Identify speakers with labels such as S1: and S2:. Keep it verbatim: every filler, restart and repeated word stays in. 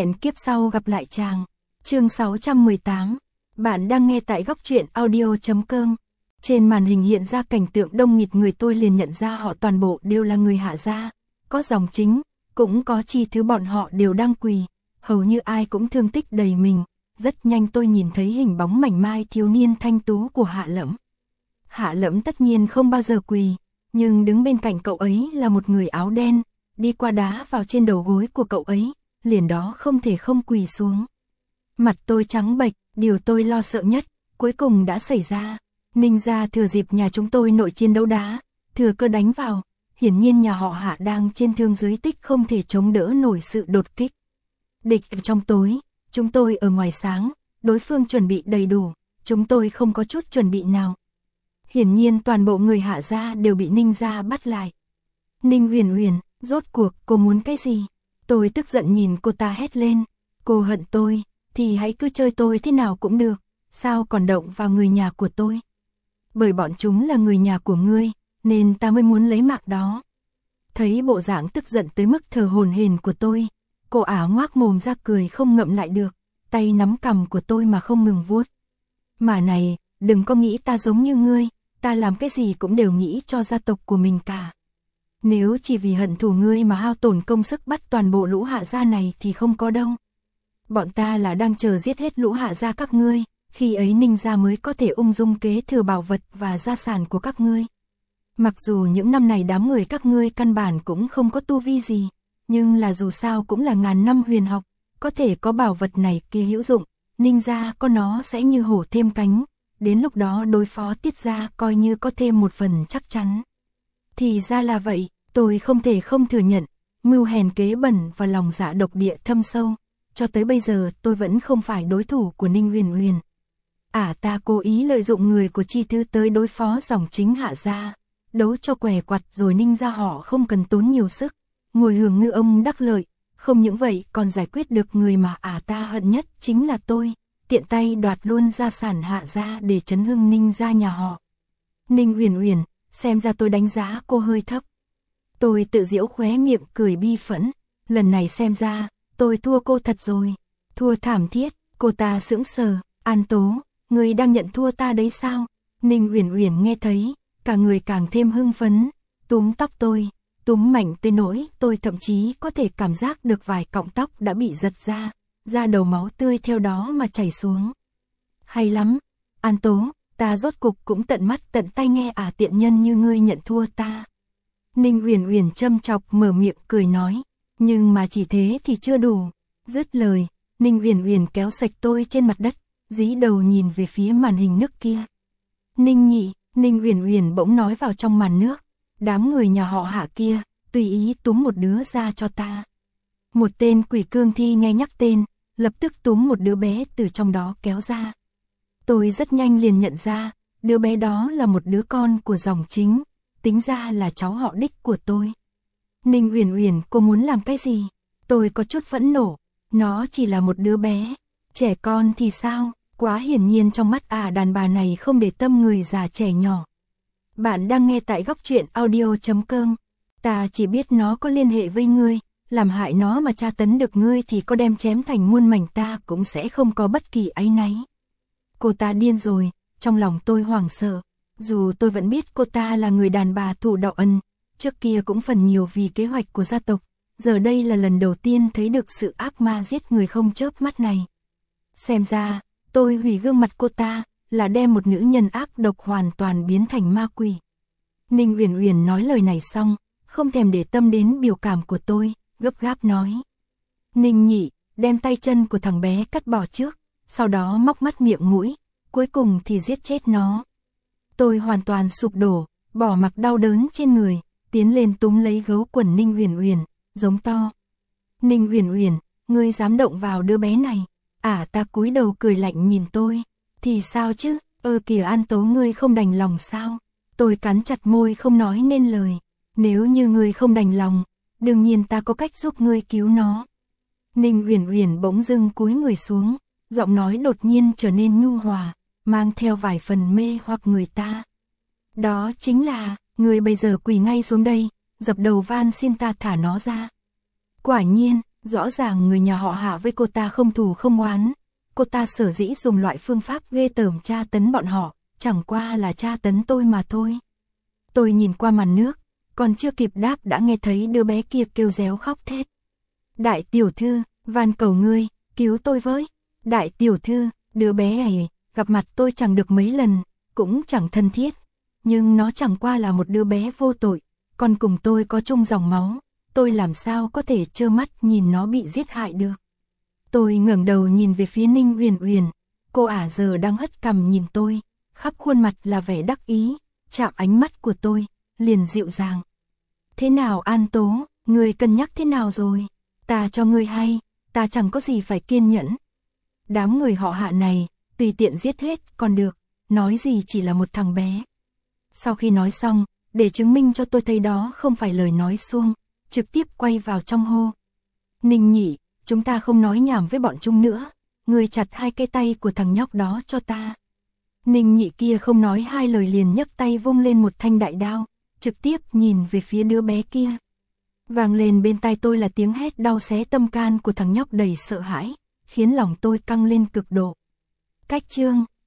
S1: Hẹn kiếp sau gặp lại chàng. Chương sáu trăm mười tám. Bạn đang nghe tại góc truyện audio chấm com. Trên màn hình hiện ra cảnh tượng đông nghịt người, tôi liền nhận ra họ toàn bộ đều là người Hạ gia. Có dòng chính, cũng có chi thứ bọn họ đều đang quỳ. Hầu như ai cũng thương tích đầy mình. Rất nhanh tôi nhìn thấy hình bóng mảnh mai thiếu niên thanh tú của Hạ Lẫm. Hạ Lẫm tất nhiên không bao giờ quỳ, nhưng đứng bên cạnh cậu ấy là một người áo đen, đi qua đá vào trên đầu gối của cậu ấy, liền đó không thể không quỳ xuống. Mặt tôi trắng bệch, điều tôi lo sợ nhất, cuối cùng đã xảy ra. Ninh gia thừa dịp nhà chúng tôi nội chiến đấu đá, thừa cơ đánh vào, hiển nhiên nhà họ Hạ đang trên thương dưới tích, không thể chống đỡ nổi sự đột kích. Địch ở trong tối, chúng tôi ở ngoài sáng, đối phương chuẩn bị đầy đủ, chúng tôi không có chút chuẩn bị nào. Hiển nhiên toàn bộ người Hạ gia đều bị Ninh gia bắt lại. Ninh Huyền Huyền, rốt cuộc cô muốn cái gì? Tôi tức giận nhìn cô ta hét lên. Cô hận tôi, thì hãy cứ chơi tôi thế nào cũng được, sao còn động vào người nhà của tôi? Bởi bọn chúng là người nhà của ngươi, nên ta mới muốn lấy mạng đó. Thấy bộ dạng tức giận tới mức thở hổn hển của tôi, cô ả ngoác mồm ra cười không ngậm lại được, tay nắm cằm của tôi mà không ngừng vuốt. Mà này, đừng có nghĩ ta giống như ngươi, ta làm cái gì cũng đều nghĩ cho gia tộc của mình cả. Nếu chỉ vì hận thù ngươi mà hao tổn công sức bắt toàn bộ lũ Hạ gia này thì không có đâu. Bọn ta là đang chờ giết hết lũ Hạ gia các ngươi, khi ấy Ninh gia mới có thể ung dung kế thừa bảo vật và gia sản của các ngươi. Mặc dù những năm này đám người các ngươi căn bản cũng không có tu vi gì, nhưng là dù sao cũng là ngàn năm huyền học, có thể có bảo vật này kia hữu dụng, Ninh gia có nó sẽ như hổ thêm cánh, đến lúc đó đối phó Tiết gia coi như có thêm một phần chắc chắn. Thì ra là vậy, tôi không thể không thừa nhận, mưu hèn kế bẩn và lòng dạ độc địa thâm sâu, cho tới bây giờ tôi vẫn không phải đối thủ của Ninh Huyền Huyền. À, ta cố ý lợi dụng người của chi thứ tới đối phó dòng chính Hạ gia, đấu cho què quặt rồi Ninh gia họ không cần tốn nhiều sức, ngồi hưởng ngư ông đắc lợi, không những vậy còn giải quyết được người mà à ta hận nhất chính là tôi, tiện tay đoạt luôn gia sản Hạ gia để chấn hưng Ninh gia nhà họ. Ninh Huyền Huyền, xem ra tôi đánh giá cô hơi thấp. Tôi tự giễu khóe miệng cười bi phẫn, lần này xem ra, tôi thua cô thật rồi, thua thảm thiết. Cô ta sững sờ, An Tố, người đang nhận thua ta đấy sao? Ninh Huyền Huyền nghe thấy, cả người càng thêm hưng phấn, túm tóc tôi, túm mạnh tới nỗi tôi thậm chí có thể cảm giác được vài cọng tóc đã bị giật ra, ra đầu máu tươi theo đó mà chảy xuống. Hay lắm, An Tố, ta rốt cục cũng tận mắt tận tay nghe à tiện nhân như ngươi nhận thua ta. Ninh Huyền Huyền châm chọc mở miệng cười nói, nhưng mà chỉ thế thì chưa đủ. Dứt lời, Ninh Huyền Huyền kéo sạch tôi trên mặt đất, dí đầu nhìn về phía màn hình nước kia. Ninh nhị, Ninh Huyền Huyền bỗng nói vào trong màn nước, đám người nhà họ Hạ kia, tùy ý túm một đứa ra cho ta. Một tên quỷ cương thi nghe nhắc tên, lập tức túm một đứa bé từ trong đó kéo ra. Tôi rất nhanh liền nhận ra, đứa bé đó là một đứa con của dòng chính, tính ra là cháu họ đích của tôi. Ninh Huyền Huyền, cô muốn làm cái gì? Tôi có chút phẫn nộ, nó chỉ là một đứa bé, trẻ con thì sao? Quá hiển nhiên trong mắt à đàn bà này không để tâm người già trẻ nhỏ. Bạn đang nghe tại góc truyện audio chấm com. Ta chỉ biết nó có liên hệ với ngươi, làm hại nó mà tra tấn được ngươi thì có đem chém thành muôn mảnh ta cũng sẽ không có bất kỳ áy náy. Cô ta điên rồi, trong lòng tôi hoảng sợ. Dù tôi vẫn biết cô ta là người đàn bà thụ đạo ân, trước kia cũng phần nhiều vì kế hoạch của gia tộc, giờ đây là lần đầu tiên thấy được sự ác ma giết người không chớp mắt này. Xem ra, tôi hủy gương mặt cô ta, là đem một nữ nhân ác độc hoàn toàn biến thành ma quỷ. Ninh Huyền Huyền nói lời này xong, không thèm để tâm đến biểu cảm của tôi, gấp gáp nói. Ninh nhị, đem tay chân của thằng bé cắt bỏ trước, sau đó móc mắt miệng mũi, cuối cùng thì giết chết nó. Tôi hoàn toàn sụp đổ, bỏ mặc đau đớn trên người, tiến lên túm lấy gấu quần Ninh Huyền Huyền, giống to. Ninh Huyền Huyền, ngươi dám động vào đứa bé này? À, ta cúi đầu cười lạnh nhìn tôi. Thì sao chứ, ơ kìa An Tố, ngươi không đành lòng sao? Tôi cắn chặt môi không nói nên lời. Nếu như ngươi không đành lòng, đương nhiên ta có cách giúp ngươi cứu nó. Ninh Huyền Huyền bỗng dưng cúi người xuống, giọng nói đột nhiên trở nên nhu hòa, mang theo vài phần mê hoặc người ta. Đó chính là, ngươi bây giờ quỳ ngay xuống đây, dập đầu van xin ta thả nó ra. Quả nhiên, Rõ ràng người nhà họ Hạ với cô ta không thù không oán. Cô ta sở dĩ dùng loại phương pháp ghê tởm tra tấn bọn họ, chẳng qua là tra tấn tôi mà thôi. Tôi nhìn qua màn nước, còn chưa kịp đáp đã nghe thấy đứa bé kia kêu réo khóc thét. Đại tiểu thư, van cầu ngươi, cứu tôi với. Đại tiểu thư, đứa bé ấy, gặp mặt tôi chẳng được mấy lần, cũng chẳng thân thiết. Nhưng nó chẳng qua là một đứa bé vô tội, còn cùng tôi có chung dòng máu. Tôi làm sao có thể trơ mắt nhìn nó bị giết hại được. Tôi ngẩng đầu nhìn về phía Ninh Uyển Uyển, cô ả giờ đang hất cằm nhìn tôi, khắp khuôn mặt là vẻ đắc ý, chạm ánh mắt của tôi, liền dịu dàng. Thế nào An Tố, ngươi cân nhắc thế nào rồi? Ta cho ngươi hay, ta chẳng có gì phải kiên nhẫn. Đám người họ Hạ này, tùy tiện giết hết còn được, nói gì chỉ là một thằng bé. Sau khi nói xong, để chứng minh cho tôi thấy đó không phải lời nói suông, trực tiếp quay vào trong hô. Ninh Nhị, chúng ta không nói nhảm với bọn chúng nữa, ngươi chặt hai cái tay của thằng nhóc đó cho ta. Ninh Nhị kia không nói hai lời liền nhấc tay vung lên một thanh đại đao, trực tiếp nhìn về phía đứa bé kia. Vang lên bên tai tôi là tiếng hét đau xé tâm can của thằng nhóc đầy sợ hãi, khiến lòng tôi căng lên cực độ. Cách chương